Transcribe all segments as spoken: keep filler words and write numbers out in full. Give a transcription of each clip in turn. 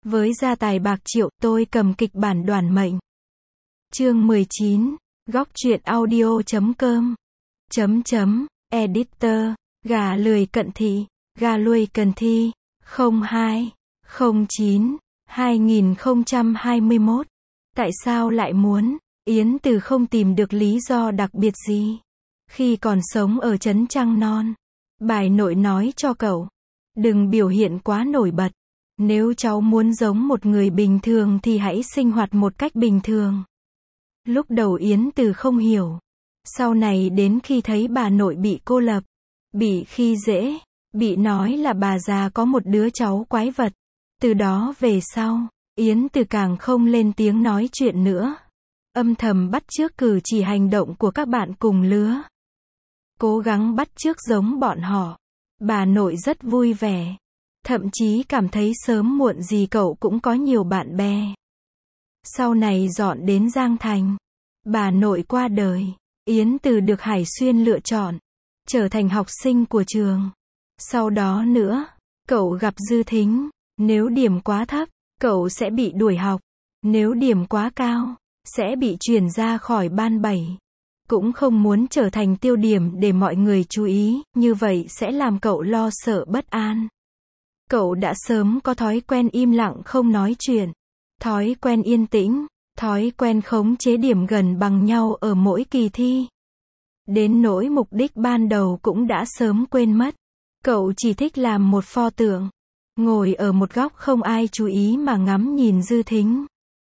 Với gia tài bạc triệu, tôi cầm kịch bản đoản mệnh. Chương mười chín, góc truyện audio chấm com. Chấm chấm, editor, gà lười cận thị, gà lười cần thi, không hai, không chín, hai nghìn không trăm hai mươi mốt. Tại sao lại muốn? Yến Từ không tìm được lý do đặc biệt gì. Khi còn sống ở trấn Trăng Non, bà nội nói cho cậu, đừng biểu hiện quá nổi bật. Nếu cháu muốn giống một người bình thường thì hãy sinh hoạt một cách bình thường. Lúc đầu Yến Từ không hiểu. Sau này đến khi thấy bà nội bị cô lập, bị khi dễ, bị nói là bà già có một đứa cháu quái vật. Từ đó về sau, Yến Từ càng không lên tiếng nói chuyện nữa. Âm thầm bắt chước cử chỉ hành động của các bạn cùng lứa. Cố gắng bắt chước giống bọn họ. Bà nội rất vui vẻ. Thậm chí cảm thấy sớm muộn gì cậu cũng có nhiều bạn bè. Sau này dọn đến Giang Thành. Bà nội qua đời. Yến Từ được Hải Xuyên lựa chọn. Trở thành học sinh của trường. Sau đó nữa, cậu gặp Dư Thính. Nếu điểm quá thấp, cậu sẽ bị đuổi học. Nếu điểm quá cao, sẽ bị chuyển ra khỏi ban bảy. Cũng không muốn trở thành tiêu điểm để mọi người chú ý, như vậy sẽ làm cậu lo sợ bất an. Cậu đã sớm có thói quen im lặng không nói chuyện. Thói quen yên tĩnh, thói quen khống chế điểm gần bằng nhau ở mỗi kỳ thi. Đến nỗi mục đích ban đầu cũng đã sớm quên mất. Cậu chỉ thích làm một pho tượng, ngồi ở một góc không ai chú ý mà ngắm nhìn Dư Thính.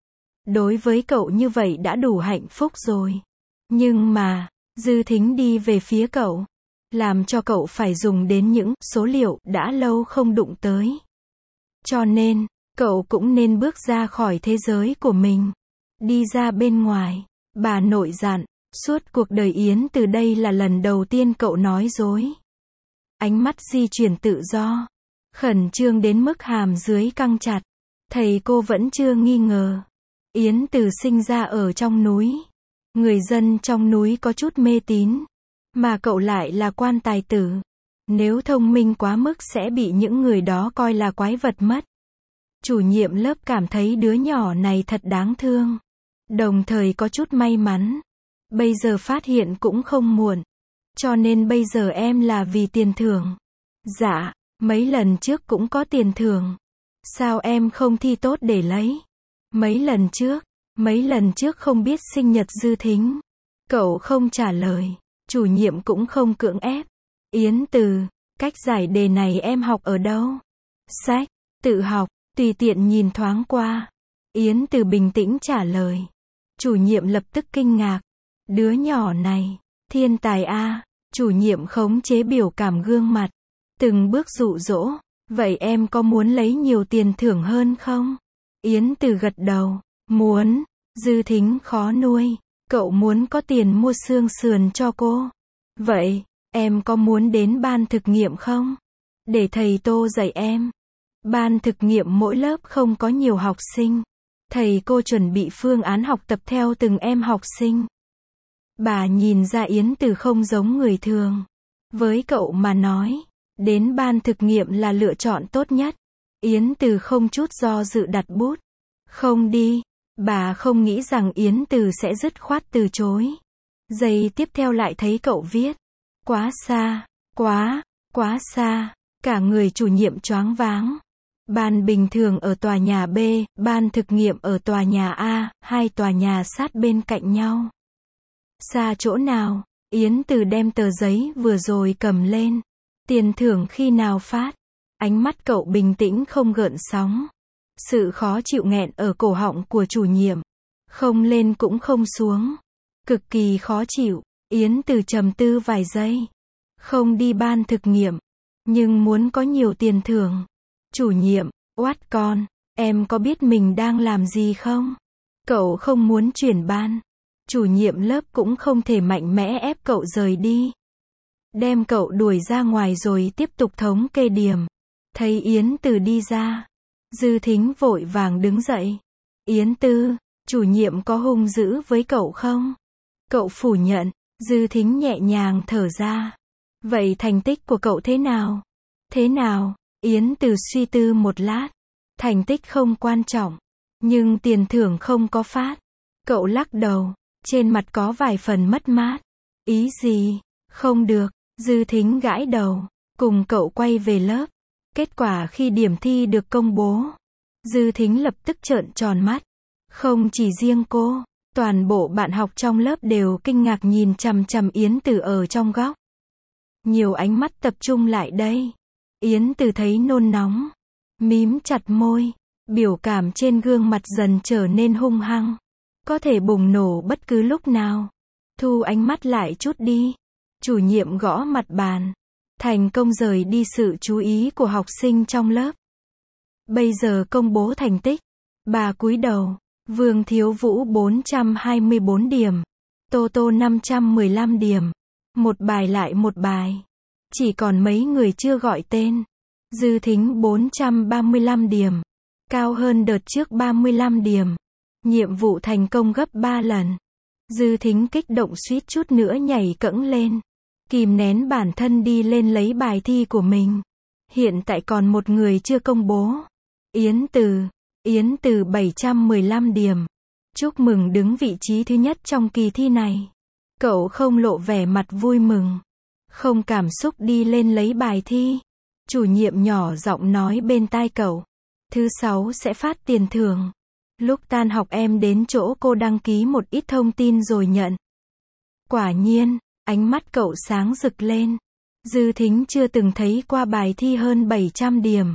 Đối với cậu như vậy đã đủ hạnh phúc rồi. Nhưng mà, Dư Thính đi về phía cậu, làm cho cậu phải dùng đến những số liệu đã lâu không đụng tới. Cho nên, cậu cũng nên bước ra khỏi thế giới của mình, đi ra bên ngoài. Bà nội dặn, suốt cuộc đời Yến Từ đây là lần đầu tiên cậu nói dối. Ánh mắt di chuyển tự do, khẩn trương đến mức hàm dưới căng chặt. Thầy cô vẫn chưa nghi ngờ. Yến Từ sinh ra ở trong núi. Người dân trong núi có chút mê tín. Mà cậu lại là quan tài tử. Nếu thông minh quá mức sẽ bị những người đó coi là quái vật mất. Chủ nhiệm lớp cảm thấy đứa nhỏ này thật đáng thương. Đồng thời có chút may mắn. Bây giờ phát hiện cũng không muộn. Cho nên bây giờ em là vì tiền thưởng. Dạ, mấy lần trước cũng có tiền thưởng. Sao em không thi tốt để lấy? Mấy lần trước, mấy lần trước không biết sinh nhật Dư Thính. Cậu không trả lời. Chủ nhiệm cũng không cưỡng ép. Yến Từ, cách giải đề này em học ở đâu? Sách, tự học, tùy tiện nhìn thoáng qua. Yến Từ bình tĩnh trả lời. Chủ nhiệm lập tức kinh ngạc. Đứa nhỏ này, thiên tài a. Chủ nhiệm khống chế biểu cảm gương mặt. Từng bước dụ dỗ. Vậy em có muốn lấy nhiều tiền thưởng hơn không? Yến Từ gật đầu. Muốn. Dư Thính khó nuôi. Cậu muốn có tiền mua xương sườn cho cô. Vậy, em có muốn đến ban thực nghiệm không? Để thầy Tô dạy em. Ban thực nghiệm mỗi lớp không có nhiều học sinh. Thầy cô chuẩn bị phương án học tập theo từng em học sinh. Bà nhìn ra Yến Từ không giống người thường. Với cậu mà nói, đến ban thực nghiệm là lựa chọn tốt nhất. Yến Từ không chút do dự đặt bút. Không đi. Bà không nghĩ rằng Yến Từ sẽ dứt khoát từ chối. Giây tiếp theo lại thấy cậu viết. Quá xa, quá, quá xa. Cả người chủ nhiệm choáng váng. Ban bình thường ở tòa nhà B, ban thực nghiệm ở tòa nhà A, hai tòa nhà sát bên cạnh nhau. Xa chỗ nào? Yến Từ đem tờ giấy vừa rồi cầm lên. Tiền thưởng khi nào phát? Ánh mắt cậu bình tĩnh không gợn sóng. Sự khó chịu nghẹn ở cổ họng của chủ nhiệm. Không lên cũng không xuống. Cực kỳ khó chịu. Yến Từ trầm tư vài giây. Không đi ban thực nghiệm. Nhưng muốn có nhiều tiền thưởng. Chủ nhiệm, oát con, em có biết mình đang làm gì không? Cậu không muốn chuyển ban. Chủ nhiệm lớp cũng không thể mạnh mẽ ép cậu rời đi. Đem cậu đuổi ra ngoài rồi tiếp tục thống kê điểm. Thấy Yến Từ đi ra. Dư Thính vội vàng đứng dậy. Yến Từ, chủ nhiệm có hung dữ với cậu không? Cậu phủ nhận. Dư Thính nhẹ nhàng thở ra. Vậy thành tích của cậu thế nào? Thế nào? Yến Từ suy tư một lát. Thành tích không quan trọng. Nhưng tiền thưởng không có phát. Cậu lắc đầu. Trên mặt có vài phần mất mát. Ý gì? Không được. Dư Thính gãi đầu. Cùng cậu quay về lớp. Kết quả khi điểm thi được công bố. Dư Thính lập tức trợn tròn mắt. Không chỉ riêng cô. Toàn bộ bạn học trong lớp đều kinh ngạc nhìn chằm chằm Yến Từ ở trong góc. Nhiều ánh mắt tập trung lại đây. Yến Từ thấy nôn nóng. Mím chặt môi. Biểu cảm trên gương mặt dần trở nên hung hăng. Có thể bùng nổ bất cứ lúc nào. Thu ánh mắt lại chút đi. Chủ nhiệm gõ mặt bàn. Thành công rời đi sự chú ý của học sinh trong lớp. Bây giờ công bố thành tích. Bà cúi đầu. Vương Thiếu Vũ bốn trăm hai mươi bốn điểm. Tô Tô năm trăm mười lăm điểm. Một bài lại một bài. Chỉ còn mấy người chưa gọi tên. Dư Thính bốn trăm ba mươi lăm điểm. Cao hơn đợt trước ba mươi lăm điểm. Nhiệm vụ thành công gấp ba lần. Dư Thính kích động suýt chút nữa nhảy cẫng lên. Kìm nén bản thân đi lên lấy bài thi của mình. Hiện tại còn một người chưa công bố. Yến Từ. Yến Từ bảy trăm mười lăm điểm. Chúc mừng đứng vị trí thứ nhất trong kỳ thi này. Cậu không lộ vẻ mặt vui mừng. Không cảm xúc đi lên lấy bài thi. Chủ nhiệm nhỏ giọng nói bên tai cậu. Thứ sáu sẽ phát tiền thưởng. Lúc tan học em đến chỗ cô đăng ký một ít thông tin rồi nhận. Quả nhiên, ánh mắt cậu sáng rực lên. Dư Thính chưa từng thấy qua bài thi hơn bảy trăm điểm.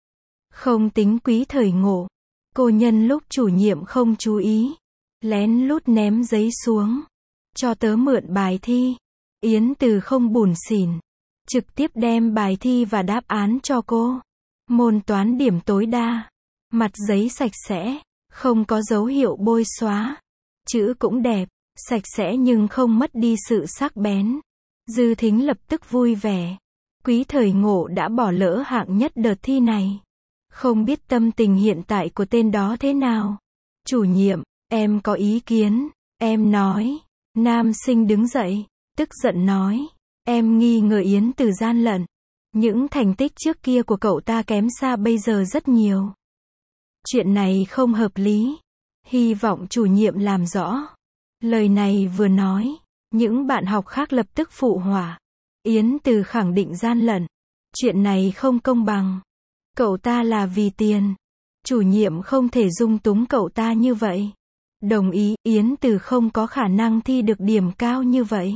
Không tính quý thời ngộ. Cô nhân lúc chủ nhiệm không chú ý. Lén lút ném giấy xuống. Cho tớ mượn bài thi. Yến Từ không bủn xỉn. Trực tiếp đem bài thi và đáp án cho cô. Môn toán điểm tối đa. Mặt giấy sạch sẽ. Không có dấu hiệu bôi xóa. Chữ cũng đẹp. Sạch sẽ nhưng không mất đi sự sắc bén. Dư Thính lập tức vui vẻ. Quý thời ngộ đã bỏ lỡ hạng nhất đợt thi này. Không biết tâm tình hiện tại của tên đó thế nào. Chủ nhiệm, em có ý kiến. Em nói. Nam sinh đứng dậy. Tức giận nói. Em nghi ngờ Yến Từ gian lận. Những thành tích trước kia của cậu ta kém xa bây giờ rất nhiều. Chuyện này không hợp lý. Hy vọng chủ nhiệm làm rõ. Lời này vừa nói. Những bạn học khác lập tức phụ họa. Yến Từ khẳng định gian lận. Chuyện này không công bằng. Cậu ta là vì tiền. Chủ nhiệm không thể dung túng cậu ta như vậy. Đồng ý, Yến Từ không có khả năng thi được điểm cao như vậy.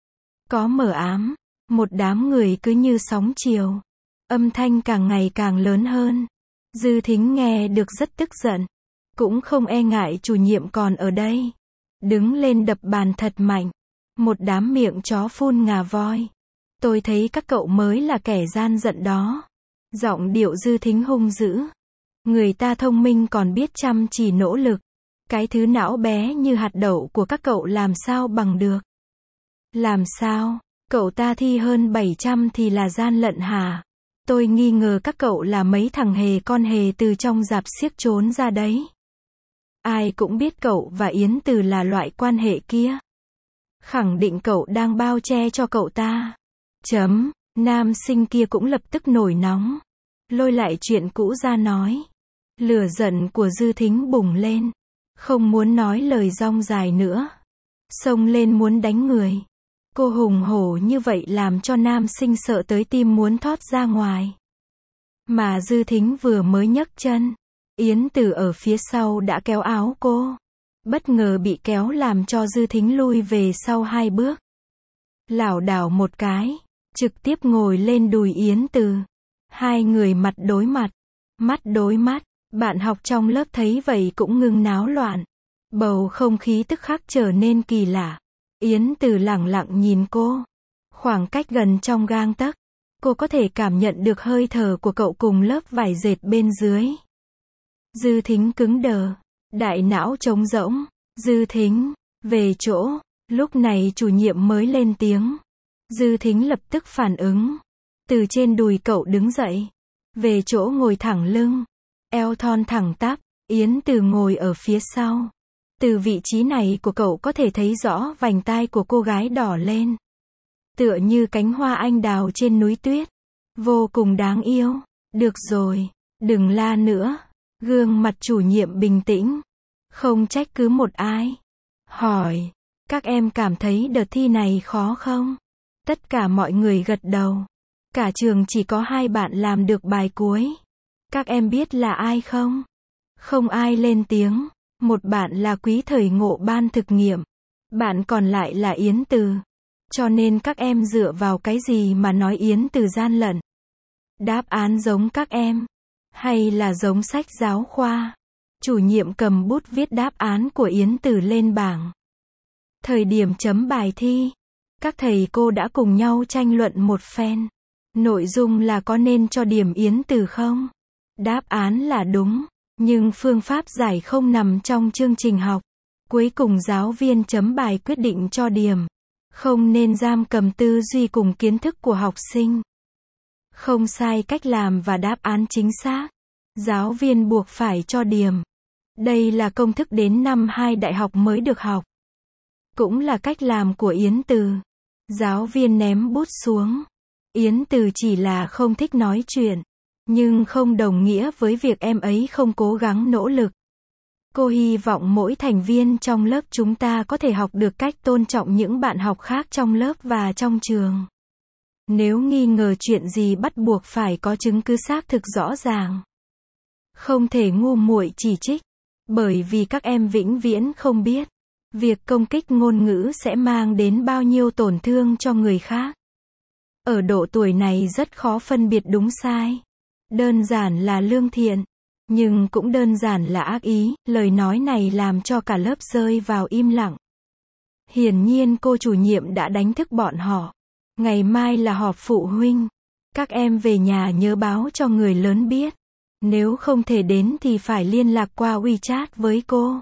Có mờ ám. Một đám người cứ như sóng chiều. Âm thanh càng ngày càng lớn hơn. Dư Thính nghe được rất tức giận. Cũng không e ngại chủ nhiệm còn ở đây. Đứng lên đập bàn thật mạnh. Một đám miệng chó phun ngà voi. Tôi thấy các cậu mới là kẻ gian giận đó. Giọng điệu Dư Thính hung dữ. Người ta thông minh còn biết chăm chỉ nỗ lực. Cái thứ não bé như hạt đậu của các cậu làm sao bằng được. Làm sao? Cậu ta thi hơn bảy trăm thì là gian lận hả? Tôi nghi ngờ các cậu là mấy thằng hề con hề từ trong rạp xiếc trốn ra đấy. Ai cũng biết cậu và Yến Từ là loại quan hệ kia. Khẳng định cậu đang bao che cho cậu ta. Chấm. Nam sinh kia cũng lập tức nổi nóng. Lôi lại chuyện cũ ra nói. Lửa giận của Dư Thính bùng lên. Không muốn nói lời rong dài nữa. Xông lên muốn đánh người. Cô hùng hổ như vậy làm cho nam sinh sợ tới tim muốn thoát ra ngoài. Mà Dư Thính vừa mới nhấc chân. Yến Từ ở phía sau đã kéo áo cô. Bất ngờ bị kéo làm cho Dư Thính lui về sau hai bước. Lảo đảo một cái. Trực tiếp ngồi lên đùi Yến Từ. Hai người mặt đối mặt. Mắt đối mắt. Bạn học trong lớp thấy vậy cũng ngưng náo loạn. Bầu không khí tức khắc trở nên kỳ lạ. Yến Từ lẳng lặng nhìn cô. Khoảng cách gần trong gang tấc. Cô có thể cảm nhận được hơi thở của cậu cùng lớp vải dệt bên dưới. Dư Thính cứng đờ. Đại não trống rỗng. Dư Thính. Về chỗ. Lúc này chủ nhiệm mới lên tiếng. Dư Thính lập tức phản ứng. Từ trên đùi cậu đứng dậy. Về chỗ ngồi thẳng lưng. Eo thon thẳng tắp. Yến Từ ngồi ở phía sau. Từ vị trí này của cậu có thể thấy rõ vành tai của cô gái đỏ lên. Tựa như cánh hoa anh đào trên núi tuyết. Vô cùng đáng yêu. Được rồi. Đừng la nữa. Gương mặt chủ nhiệm bình tĩnh, không trách cứ một ai. Hỏi, các em cảm thấy đợt thi này khó không? Tất cả mọi người gật đầu. Cả trường chỉ có hai bạn làm được bài cuối. Các em biết là ai không? Không ai lên tiếng. Một bạn là Quý Thời Ngộ ban thực nghiệm. Bạn còn lại là Yến Từ. Cho nên các em dựa vào cái gì mà nói Yến Từ gian lận? Đáp án giống các em? Hay là giống sách giáo khoa? Chủ nhiệm cầm bút viết đáp án của Yến Từ lên bảng. Thời điểm chấm bài thi, các thầy cô đã cùng nhau tranh luận một phen. Nội dung là có nên cho điểm Yến Từ không? Đáp án là đúng, nhưng phương pháp giải không nằm trong chương trình học. Cuối cùng giáo viên chấm bài quyết định cho điểm. Không nên giam cầm tư duy cùng kiến thức của học sinh. Không sai cách làm và đáp án chính xác. Giáo viên buộc phải cho điểm. Đây là công thức đến năm hai đại học mới được học. Cũng là cách làm của Yến Từ. Giáo viên ném bút xuống. Yến Từ chỉ là không thích nói chuyện. Nhưng không đồng nghĩa với việc em ấy không cố gắng nỗ lực. Cô hy vọng mỗi thành viên trong lớp chúng ta có thể học được cách tôn trọng những bạn học khác trong lớp và trong trường. Nếu nghi ngờ chuyện gì bắt buộc phải có chứng cứ xác thực rõ ràng. Không thể ngu muội chỉ trích. Bởi vì các em vĩnh viễn không biết. Việc công kích ngôn ngữ sẽ mang đến bao nhiêu tổn thương cho người khác. Ở độ tuổi này rất khó phân biệt đúng sai. Đơn giản là lương thiện. Nhưng cũng đơn giản là ác ý. Lời nói này làm cho cả lớp rơi vào im lặng. Hiển nhiên cô chủ nhiệm đã đánh thức bọn họ. Ngày mai là họp phụ huynh. Các em về nhà nhớ báo cho người lớn biết. Nếu không thể đến thì phải liên lạc qua WeChat với cô.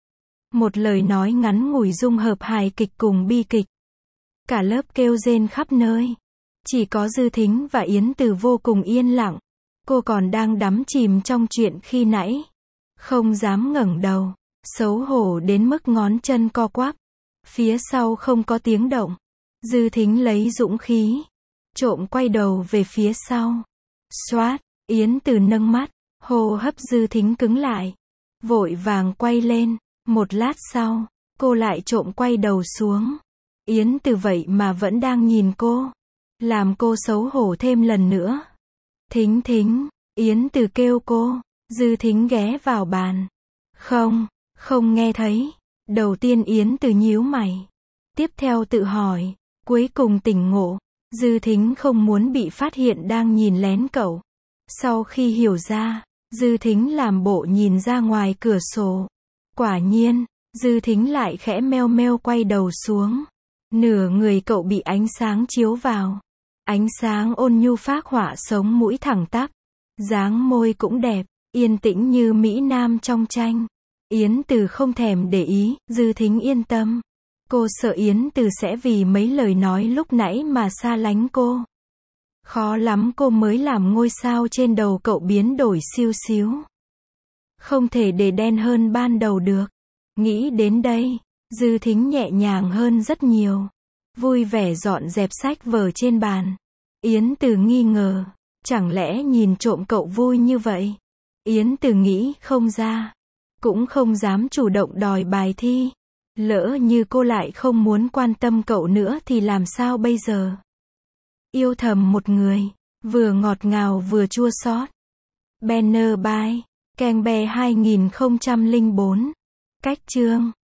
Một lời nói ngắn ngủi dung hợp hài kịch cùng bi kịch. Cả lớp kêu rên khắp nơi. Chỉ có Dư Thính và Yến Từ vô cùng yên lặng. Cô còn đang đắm chìm trong chuyện khi nãy. Không dám ngẩng đầu. Xấu hổ đến mức ngón chân co quắp. Phía sau không có tiếng động. Dư Thính lấy dũng khí. Trộm quay đầu về phía sau. Xoát. Yến Từ nâng mắt. Hô hấp Dư Thính cứng lại. Vội vàng quay lên. Một lát sau, cô lại trộm quay đầu xuống. Yến Từ vậy mà vẫn đang nhìn cô. Làm cô xấu hổ thêm lần nữa. Thính Thính. Yến Từ kêu cô. Dư Thính ghé vào bàn. Không, không nghe thấy. Đầu tiên Yến Từ nhíu mày. Tiếp theo tự hỏi. Cuối cùng tỉnh ngộ. Dư Thính không muốn bị phát hiện đang nhìn lén cậu. Sau khi hiểu ra, Dư Thính làm bộ nhìn ra ngoài cửa sổ. Quả nhiên, Dư Thính lại khẽ meo meo quay đầu xuống. Nửa người cậu bị ánh sáng chiếu vào. Ánh sáng ôn nhu phác họa sống mũi thẳng tắp. Dáng môi cũng đẹp, yên tĩnh như Mỹ Nam trong tranh. Yến Từ không thèm để ý, Dư Thính yên tâm. Cô sợ Yến Từ sẽ vì mấy lời nói lúc nãy mà xa lánh cô. Khó lắm cô mới làm ngôi sao trên đầu cậu biến đổi siêu xíu. Không thể để đen hơn ban đầu được. Nghĩ đến đây, Dư Thính nhẹ nhàng hơn rất nhiều. Vui vẻ dọn dẹp sách vở trên bàn. Yến Từ nghi ngờ. Chẳng lẽ nhìn trộm cậu vui như vậy? Yến Từ nghĩ không ra. Cũng không dám chủ động đòi bài thi. Lỡ như cô lại không muốn quan tâm cậu nữa thì làm sao bây giờ? Yêu thầm một người. Vừa ngọt ngào vừa chua xót. Banner by Keng Be hai nghìn không trăm lẻ bốn. Cách chương